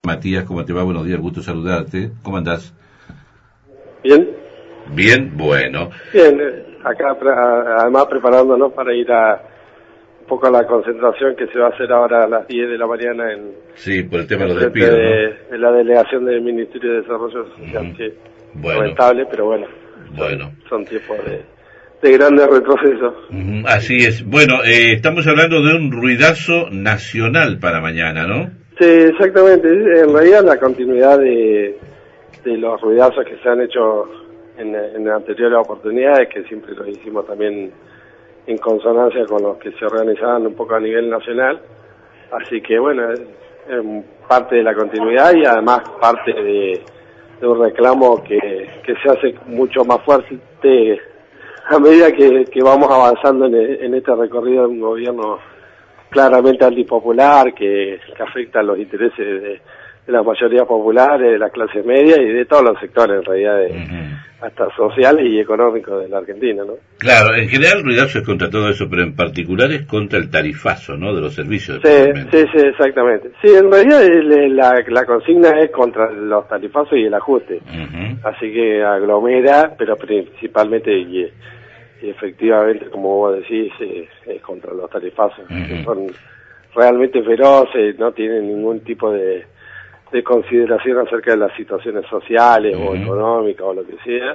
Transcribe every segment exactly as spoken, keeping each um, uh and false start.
Matías, ¿cómo te va? Buenos días, gusto saludarte. ¿Cómo andás? Bien. Bien, bueno. Bien, acá además preparándonos para ir a un poco a la concentración que se va a hacer ahora a las diez de la mañana en... Sí, por el tema de los frente despidos, de, ¿no? de la delegación del Ministerio de Desarrollo Social, Uh-huh. sí. Bueno. Lamentable, pero bueno. Bueno. Son, son tiempos de, de grandes retrocesos. Uh-huh. Así es. Bueno, eh, estamos hablando de un ruidazo nacional para mañana, ¿no? Sí, exactamente. En realidad la continuidad de, de los ruidazos que se han hecho en, en anteriores oportunidades, que siempre lo hicimos también en consonancia con los que se organizaban un poco a nivel nacional. Así que bueno, es, es parte de la continuidad y además parte de, de un reclamo que, que se hace mucho más fuerte a medida que, que vamos avanzando en, en este recorrido de un gobierno claramente antipopular, que, que afecta a los intereses de, de la mayoría populares, de la clase media y de todos los sectores, en realidad, de, uh-huh. hasta sociales y económicos de la Argentina, ¿no? Claro, en general el ruidazo es contra todo eso, pero en particular es contra el tarifazo, ¿no?, de los servicios. Sí, sí, sí, exactamente. Sí, en realidad la, la consigna es contra los tarifazos y el ajuste. Uh-huh. Así que aglomera, pero principalmente... Y, y efectivamente, como vos decís, es, es contra los tarifazos, uh-huh. que son realmente feroces, no tienen ningún tipo de, de consideración acerca de las situaciones sociales uh-huh. o económicas o lo que sea,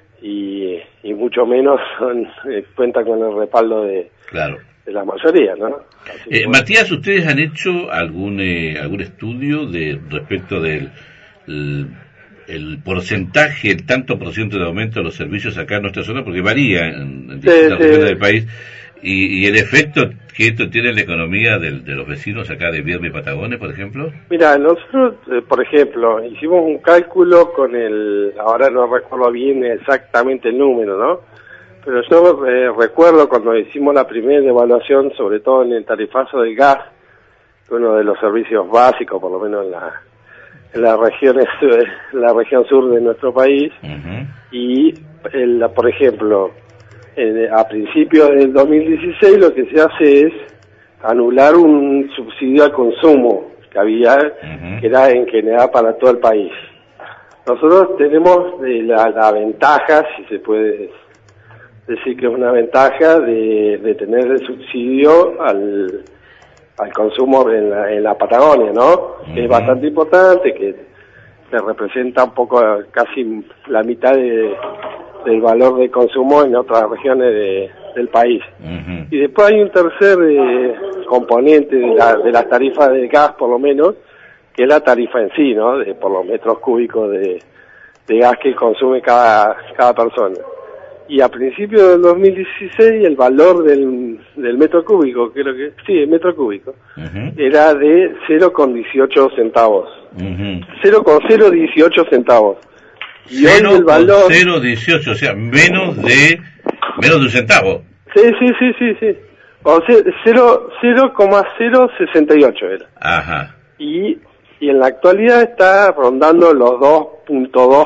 y, y mucho menos son, eh, cuentan con el respaldo de, claro. de la mayoría, ¿no? Así eh, que, Matías, ¿ustedes han hecho algún eh, algún estudio de respecto del... El, el porcentaje, el tanto por ciento de aumento de los servicios acá en nuestra zona, porque varía en, en distintas sí, regiones sí. del país, y, y el efecto que esto tiene en la economía de, de los vecinos acá de Viedma y Patagones, por ejemplo? Mira, nosotros, eh, por ejemplo, hicimos un cálculo con el, ahora no recuerdo bien exactamente el número, ¿no? Pero yo eh, recuerdo cuando hicimos la primera evaluación, sobre todo en el tarifazo del gas, uno de los servicios básicos, por lo menos en la en las regiones, la región sur de nuestro país, uh-huh. y el, por ejemplo, en, a principios del dos mil dieciséis lo que se hace es anular un subsidio al consumo que había, uh-huh. que era en general para todo el país. Nosotros tenemos la, la ventaja, si se puede decir que es una ventaja, de, de tener el subsidio al al consumo en la, en la Patagonia, ¿no? Uh-huh. Que es bastante importante, que, que representa un poco, casi la mitad de, del valor de consumo en otras regiones de, del país. Uh-huh. Y después hay un tercer eh, componente de la, de la tarifa del gas, por lo menos, que es la tarifa en sí, ¿no? De, por los metros cúbicos de, de gas que consume cada, cada persona. Y a principios del dos mil dieciséis el valor del, del metro cúbico, creo que sí, el metro cúbico, uh-huh. era de cero coma dieciocho centavos. Uh-huh. cero coma cero dieciocho centavos. Y hoy el valor... cero coma dieciocho, o sea, menos de menos de un centavo. Sí, sí, sí, sí, sí. O sea, cero coma cero sesenta y ocho era. Ajá. Y, y en la actualidad está rondando los dos punto dos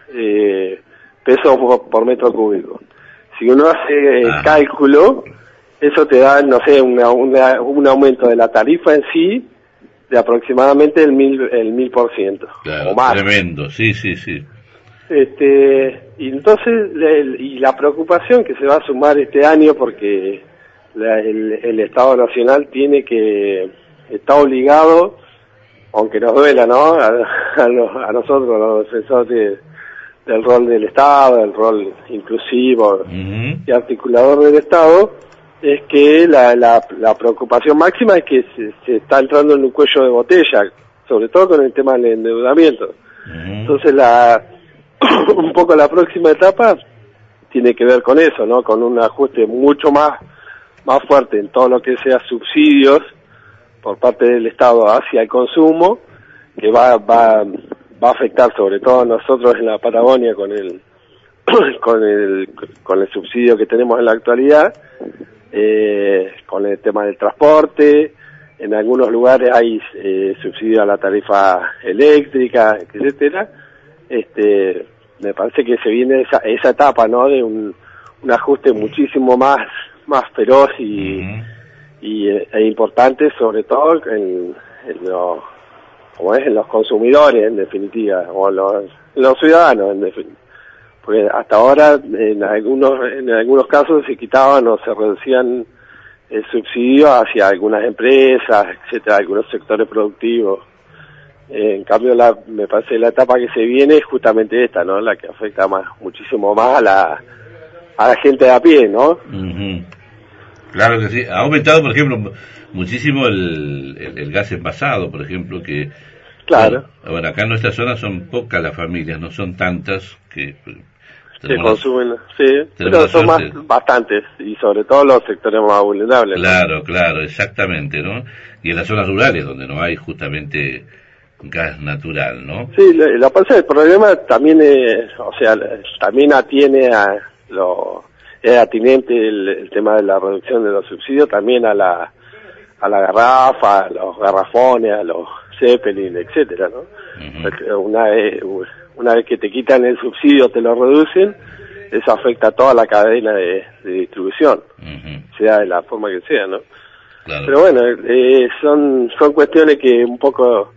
eh, pesos por, por metro cúbico. Si uno hace eh, cálculo, eso te da, no sé, una, una, un aumento de la tarifa en sí de aproximadamente el mil, el mil por ciento. Claro, o más. Tremendo, sí, sí, sí. Este, y entonces, le, y la preocupación que se va a sumar este año, porque la, el, el Estado Nacional tiene que, está obligado, aunque nos duela, ¿no? A, a, los, a nosotros, los defensores del rol del Estado, del rol inclusivo uh-huh. y articulador del Estado, es que la, la, la preocupación máxima es que se, se está entrando en un cuello de botella, sobre todo con el tema del endeudamiento. Uh-huh. Entonces, la un poco la próxima etapa tiene que ver con eso, ¿no? Con un ajuste mucho más, más fuerte en todo lo que sea subsidios por parte del Estado hacia el consumo, que va, va, va a afectar sobre todo a nosotros en la Patagonia con el, con el, con el subsidio que tenemos en la actualidad, eh, con el tema del transporte. En algunos lugares hay eh, subsidio a la tarifa eléctrica, etcétera. Este, me parece que se viene esa, esa etapa, ¿no? De un, un ajuste muchísimo más, más feroz y, uh-huh. y e importante, sobre todo en, en, lo, como es, en los consumidores en definitiva, o los, los ciudadanos en definitiva. Porque hasta ahora en algunos en algunos casos se quitaban o se reducían el subsidio hacia algunas empresas, etcétera, algunos sectores productivos. Eh, en cambio, la, me parece la etapa que se viene es justamente esta, ¿no? La que afecta más, muchísimo más a la a la gente de a pie, ¿no? Uh-huh. Claro que sí. Ha aumentado, por ejemplo, muchísimo el, el, el gas envasado, por ejemplo, que... Claro. Bueno, bueno, acá en nuestra zona son pocas las familias, no son tantas que... Se consumen, sí, pero son más, bastantes, y sobre todo los sectores más vulnerables. Claro, ¿no? Claro, exactamente, ¿no? Y en las zonas rurales, donde no hay justamente gas natural, ¿no? Sí, lo, lo que pasa es el problema también es, o sea, también atiene a lo... es atinente el, el tema de la reducción de los subsidios también a la a la garrafa, a los garrafones, a los Zeppelin, etcétera, ¿no? Uh-huh. Una vez una vez que te quitan el subsidio, te lo reducen, eso afecta a toda la cadena de, de distribución, uh-huh. sea de la forma que sea, ¿no? Claro. Pero bueno, eh, son son cuestiones que un poco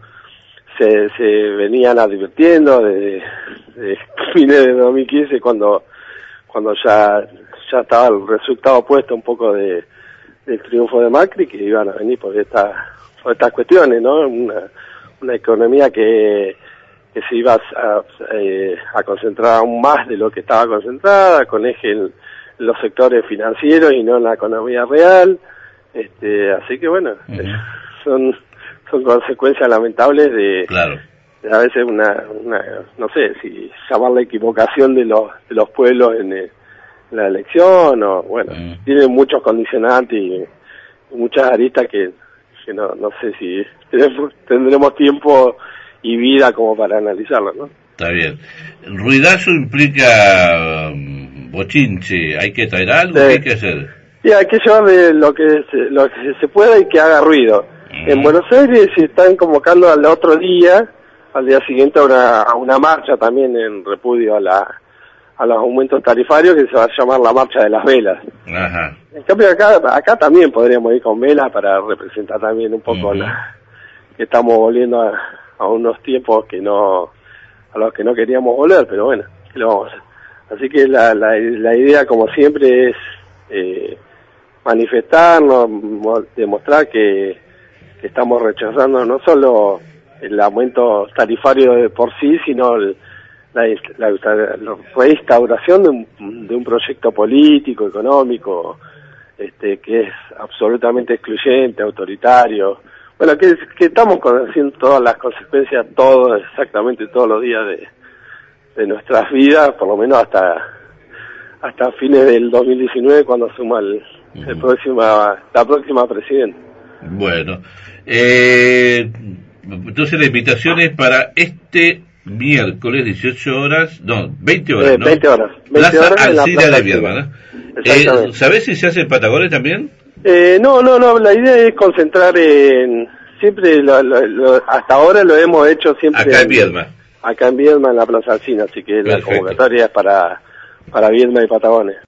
se se venían advirtiendo desde de fines de dos mil quince cuando cuando ya ya estaba el resultado puesto un poco de del triunfo de Macri, que iban a venir por estas por estas cuestiones, ¿no? Una, una economía que, que se iba a, a, a concentrar aún más de lo que estaba concentrada, con eje en los sectores financieros y no en la economía real. Este, así que bueno, uh-huh. son son consecuencias lamentables de, claro. de a veces una, una no sé si llamar la equivocación de los de los pueblos en el, la elección, o bueno, mm. tiene muchos condicionantes y, y muchas aristas que, que no, no sé si tenemos, tendremos tiempo y vida como para analizarlo, ¿no? Está bien. Ruidazo implica um, bochinche, ¿hay que traer algo? Sí. ¿Qué hay que hacer? Sí, hay que llevarle lo que se, lo que se pueda y que haga ruido. Mm. En Buenos Aires se están convocando al otro día, al día siguiente a una, a una marcha también en repudio a la a los aumentos tarifarios, que se va a llamar la marcha de las velas. Ajá. En cambio acá acá también podríamos ir con velas para representar también un poco uh-huh. la, que estamos volviendo a, a unos tiempos que no a los que no queríamos volver, pero bueno, ¿qué lo vamos a hacer? Así que la la, la idea, como siempre, es eh, manifestarnos, demostrar que, que estamos rechazando no solo el aumento tarifario de por sí, sino el La, la, la reinstauración de un, de un proyecto político, económico, este, que es absolutamente excluyente, autoritario. Bueno, que, que estamos conociendo todas las consecuencias, todos, exactamente todos los días de, de nuestras vidas, por lo menos hasta hasta fines del dos mil diecinueve, cuando asuma el, uh-huh. el próxima, la próxima presidenta. Bueno, eh, entonces la invitación es para este miércoles, dieciocho horas, no, veinte horas, eh, ¿no? veinte horas. veinte Plaza horas Alcina de Viedma, ¿no? Eh, ¿Sabés si se hace en Patagones también? Eh, no, no, no, la idea es concentrar en... Siempre, lo, lo, lo, hasta ahora lo hemos hecho siempre... Acá en Viedma. En, acá en Viedma, en la Plaza Alcina, así que Perfecto. La convocatoria es para, para Viedma y Patagones.